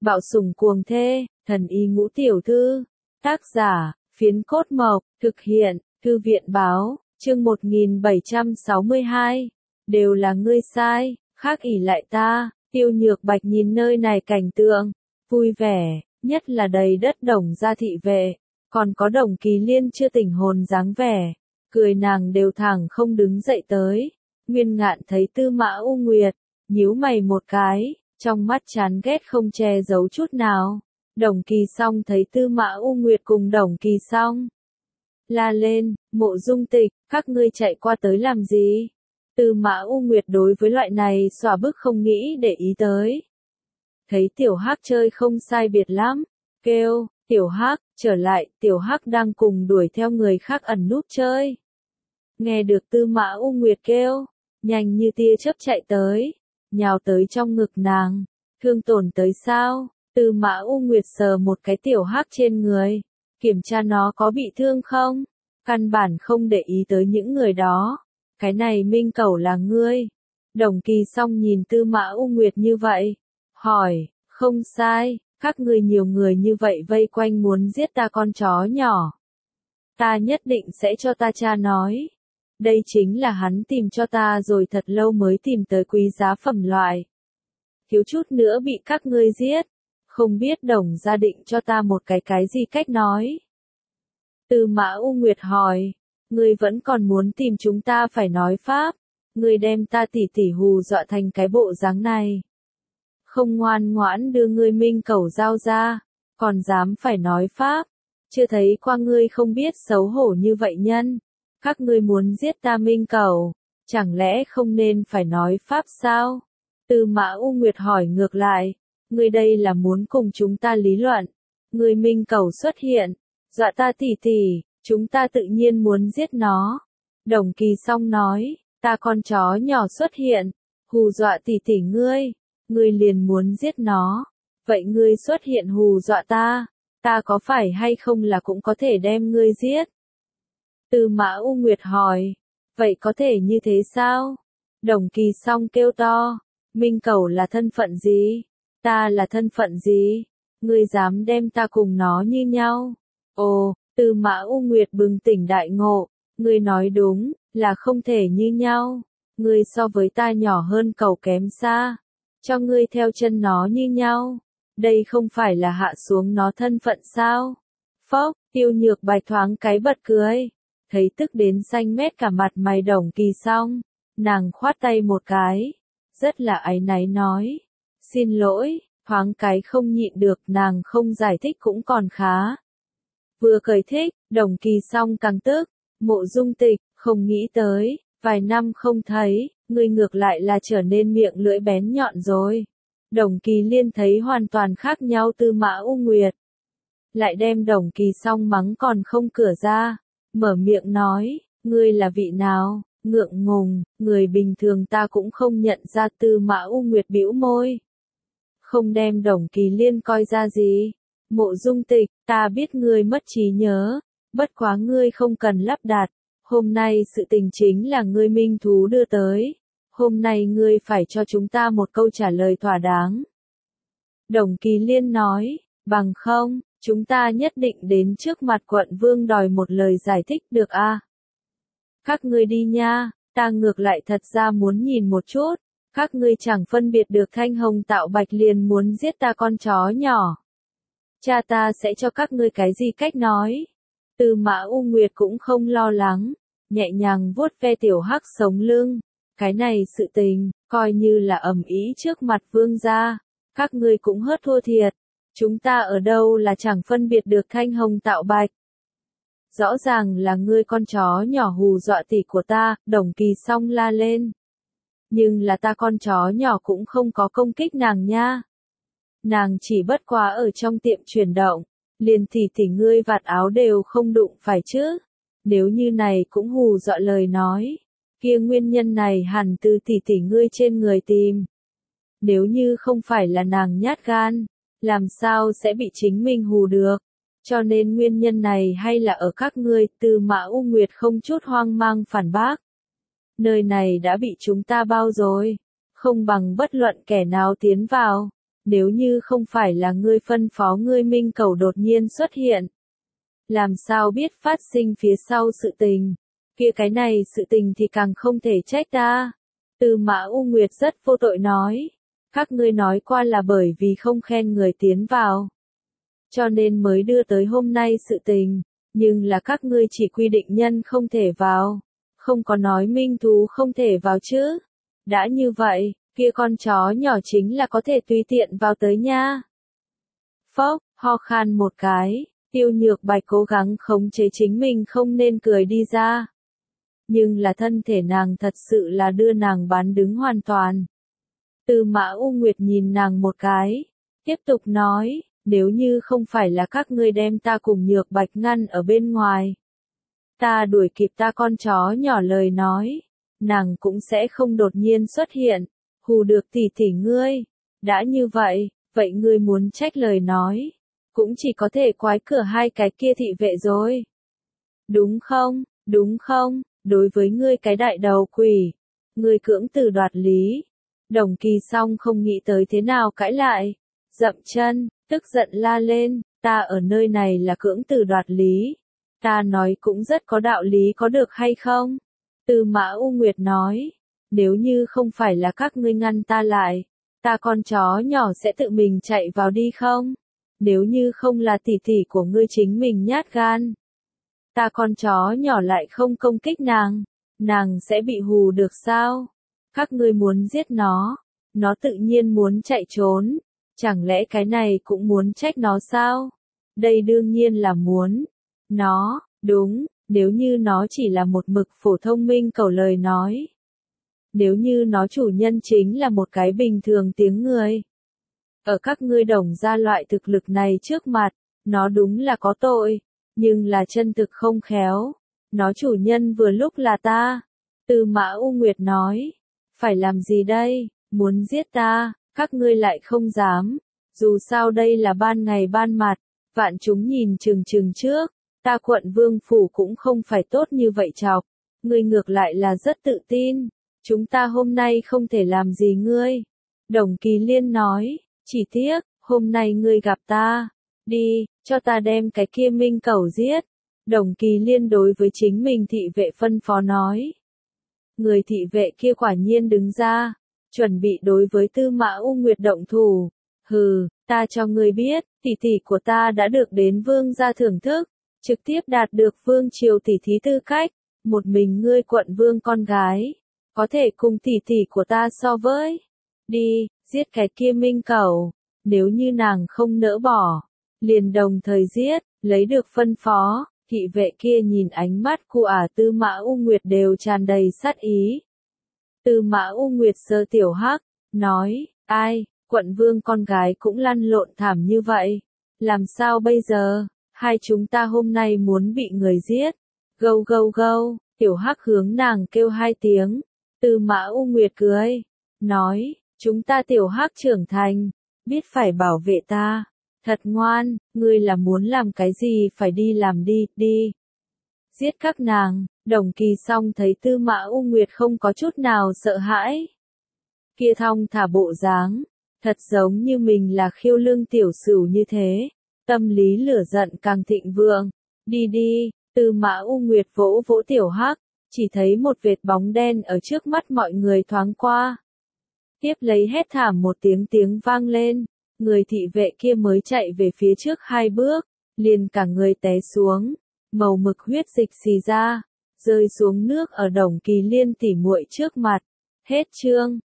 Bạo sủng cuồng thê, thần y ngũ tiểu thư. Tác giả, Phiến Cốt Mộc, thực hiện, Thư viện báo, chương 1762. Đều là ngươi sai, khác ỷ lại ta. Tiêu Nhược Bạch nhìn nơi này cảnh tượng, vui vẻ, nhất là đầy đất Đồng gia thị vệ, còn có Đồng Kỳ Liên chưa tỉnh hồn dáng vẻ, cười nàng đều thẳng không đứng dậy tới. Nguyên Ngạn thấy Tư Mã U Nguyệt, nhíu mày một cái, trong mắt chán ghét không che giấu chút nào. Đồng Kỳ Song thấy Tư Mã U Nguyệt cùng Đồng Kỳ Song, la lên, Mộ Dung Tịch, các ngươi chạy qua tới làm gì? Tư Mã U Nguyệt đối với loại này xòa bức không nghĩ để ý tới. Thấy Tiểu Hắc chơi không sai biệt lắm, kêu, Tiểu Hắc, trở lại, Tiểu Hắc đang cùng đuổi theo người khác ẩn núp chơi. Nghe được Tư Mã U Nguyệt kêu, nhanh như tia chớp chạy tới, nhào tới trong ngực nàng, thương tổn tới sao? Tư Mã U Nguyệt sờ một cái Tiểu Hắc trên người, kiểm tra nó có bị thương không, căn bản không để ý tới những người đó. Cái này Minh Cẩu là ngươi. Đồng Kỳ Song nhìn Tư Mã U Nguyệt như vậy, hỏi, không sai, các ngươi nhiều người như vậy vây quanh muốn giết ta con chó nhỏ. Ta nhất định sẽ cho ta cha nói. Đây chính là hắn tìm cho ta rồi thật lâu mới tìm tới quý giá phẩm loại. Thiếu chút nữa bị các ngươi giết. Không biết Đồng gia định cho ta một cái gì cách nói. Tư Mã U Nguyệt hỏi, ngươi vẫn còn muốn tìm chúng ta phải nói pháp. Ngươi đem ta tỉ tỉ hù dọa thành cái bộ dáng này. Không ngoan ngoãn đưa ngươi Minh Cẩu giao ra, còn dám phải nói pháp. Chưa thấy qua ngươi không biết xấu hổ như vậy nhân. Các ngươi muốn giết ta Minh Cẩu, chẳng lẽ không nên phải nói pháp sao? Tư Mã U Nguyệt hỏi ngược lại, ngươi đây là muốn cùng chúng ta lý luận. Ngươi Minh Cẩu xuất hiện, dọa ta tỉ tỉ, chúng ta tự nhiên muốn giết nó. Đồng Kỳ Song nói, ta con chó nhỏ xuất hiện, hù dọa tỉ tỉ ngươi liền muốn giết nó. Vậy ngươi xuất hiện hù dọa ta có phải hay không là cũng có thể đem ngươi giết? Tư Mã U Nguyệt hỏi, vậy có thể như thế sao? Đồng Kỳ Song kêu to, Minh Cẩu là thân phận gì? Ta là thân phận gì? Ngươi dám đem ta cùng nó như nhau? Ồ, Tư Mã U Nguyệt bừng tỉnh đại ngộ, ngươi nói đúng, là không thể như nhau. Ngươi so với ta nhỏ hơn cẩu kém xa, cho ngươi theo chân nó như nhau. Đây không phải là hạ xuống nó thân phận sao? Phốc, Tiêu Nhược Bạch thoáng cái bật cười, thấy tức đến xanh mét cả mặt mày Đồng Kỳ Song, nàng khoát tay một cái, rất là áy náy nói, xin lỗi, thoáng cái không nhịn được, nàng không giải thích cũng còn khá. Vừa cười thích, Đồng Kỳ Song càng tức, Mộ Dung Tịch, không nghĩ tới, vài năm không thấy, ngươi ngược lại là trở nên miệng lưỡi bén nhọn rồi. Đồng Kỳ Liên thấy hoàn toàn khác nhau Tư Mã U Nguyệt, lại đem Đồng Kỳ Song mắng còn không cửa ra, mở miệng nói, ngươi là vị nào? Ngượng ngùng, người bình thường ta cũng không nhận ra. Tư Mã U Nguyệt bĩu môi, không đem Đồng Kỳ Liên coi ra gì. Mộ Dung Tịch, ta biết ngươi mất trí nhớ, bất quá ngươi không cần lắp đặt. Hôm nay sự tình chính là ngươi minh thú đưa tới. Hôm nay ngươi phải cho chúng ta một câu trả lời thỏa đáng. Đồng Kỳ Liên nói, bằng không, chúng ta nhất định đến trước mặt quận vương đòi một lời giải thích được a? Các ngươi đi nha, ta ngược lại thật ra muốn nhìn một chút. Các ngươi chẳng phân biệt được Thanh Hồng Tạo Bạch liền muốn giết ta con chó nhỏ. Cha ta sẽ cho các ngươi cái gì cách nói? Tư Mã U Nguyệt cũng không lo lắng, nhẹ nhàng vuốt ve Tiểu Hắc sống lưng. Cái này sự tình, coi như là ầm ĩ trước mặt vương gia. Các ngươi cũng hớt thua thiệt. Chúng ta ở đâu là chẳng phân biệt được Thanh Hồng Tạo Bạch. Rõ ràng là ngươi con chó nhỏ hù dọa tỷ của ta, Đồng Kỳ Song la lên. Nhưng là ta con chó nhỏ cũng không có công kích nàng nha. Nàng chỉ bất quá ở trong tiệm chuyển động, liền tỷ ngươi vạt áo đều không đụng phải chứ. Nếu như này cũng hù dọa lời nói, kia nguyên nhân này hẳn từ tỷ ngươi trên người tìm. Nếu như không phải là nàng nhát gan, làm sao sẽ bị chính mình hù được. Cho nên nguyên nhân này hay là ở các ngươi. Tư Mã U Nguyệt không chút hoang mang phản bác. Nơi này đã bị chúng ta bao rồi, không bằng bất luận kẻ nào tiến vào. nếu như không phải là ngươi phân phó ngươi minh cầu đột nhiên xuất hiện. Làm sao biết phát sinh phía sau sự tình, kia cái này sự tình thì càng không thể trách ta. Tư Mã U Nguyệt rất vô tội nói, các ngươi nói qua là bởi vì không khen người tiến vào, cho nên mới đưa tới hôm nay sự tình, nhưng là các ngươi chỉ quy định nhân không thể vào, không có nói minh thú không thể vào chứ. Đã như vậy, kia con chó nhỏ chính là có thể tùy tiện vào tới nha. Phốc, ho khan một cái, Tiêu Nhược Bạch cố gắng khống chế chính mình không nên cười đi ra. Nhưng là thân thể nàng thật sự là đưa nàng bán đứng hoàn toàn. Tư Mã U Nguyệt nhìn nàng một cái, tiếp tục nói, nếu như không phải là các ngươi đem ta cùng Nhược Bạch ngăn ở bên ngoài, ta đuổi kịp ta con chó nhỏ lời nói, nàng cũng sẽ không đột nhiên xuất hiện, hù được tỷ tỷ ngươi. Đã như vậy, vậy ngươi muốn trách lời nói, cũng chỉ có thể quái cửa hai cái kia thị vệ rồi. Đúng không, đúng không, đối với ngươi cái đại đầu quỷ, ngươi cưỡng từ đoạt lý. Đồng Kỳ Song không nghĩ tới thế nào cãi lại, dậm chân, tức giận la lên, ta ở nơi này là cưỡng từ đoạt lý. Ta nói cũng rất có đạo lý có được hay không? Tư Mã U Nguyệt nói, nếu như không phải là các ngươi ngăn ta lại, ta con chó nhỏ sẽ tự mình chạy vào đi không? Nếu như không là tỷ tỷ của ngươi chính mình nhát gan, ta con chó nhỏ lại không công kích nàng sẽ bị hù được sao? Các ngươi muốn giết nó tự nhiên muốn chạy trốn, chẳng lẽ cái này cũng muốn trách nó sao? Đây đương nhiên là muốn. Nó, đúng, nếu như nó chỉ là một mực phổ thông minh cầu lời nói. Nếu như nó chủ nhân chính là một cái bình thường tiếng người. Ở các ngươi Đồng gia loại thực lực này trước mặt, nó đúng là có tội, nhưng là chân thực không khéo. Nó chủ nhân vừa lúc là ta. Tư Mã U Nguyệt nói, phải làm gì đây, muốn giết ta, các ngươi lại không dám. Dù sao đây là ban ngày ban mặt, vạn chúng nhìn chừng chừng trước, ta quận vương phủ cũng không phải tốt như vậy chọc. Ngươi ngược lại là rất tự tin, chúng ta hôm nay không thể làm gì ngươi. Đồng Kỳ Liên nói, chỉ tiếc, hôm nay ngươi gặp ta, đi, cho ta đem cái kia minh cẩu giết. Đồng Kỳ Liên đối với chính mình thị vệ phân phó nói. Người thị vệ kia quả nhiên đứng ra, chuẩn bị đối với Tư Mã U Nguyệt động thủ. Hừ, ta cho ngươi biết, tỷ tỷ của ta đã được đến vương gia thưởng thức, trực tiếp đạt được vương triều tỷ thí tư cách, một mình ngươi quận vương con gái, có thể cùng tỷ tỷ của ta so với. Đi, giết cái kia minh cẩu, nếu như nàng không nỡ bỏ, liền đồng thời giết, lấy được phân phó. Thị vệ kia nhìn ánh mắt của Tư Mã U Nguyệt đều tràn đầy sát ý. Tư Mã U Nguyệt sơ tiểu hắc, nói, ai, quận vương con gái cũng lăn lộn thảm như vậy. Làm sao bây giờ, hai chúng ta hôm nay muốn bị người giết. Gâu gâu gâu, tiểu hắc hướng nàng kêu hai tiếng. Tư Mã U Nguyệt cười, nói, chúng ta tiểu hắc trưởng thành, biết phải bảo vệ ta. Thật ngoan, ngươi là muốn làm cái gì phải đi làm đi, đi. Giết các nàng. Đồng Kỳ Song thấy Tư Mã U Nguyệt không có chút nào sợ hãi. Kia thong thả bộ dáng, thật giống như mình là khiêu lương tiểu sửu như thế. Tâm lý lửa giận càng thịnh vượng. Đi đi, Tư Mã U Nguyệt vỗ vỗ tiểu hắc, chỉ thấy một vệt bóng đen ở trước mắt mọi người thoáng qua. Tiếp lấy hét thảm một tiếng vang lên. Người thị vệ kia mới chạy về phía trước hai bước, liền cả người té xuống, màu mực huyết dịch xì ra, rơi xuống nước ở Đồng Kỳ Liên tỉ muội trước mặt. Hết chương.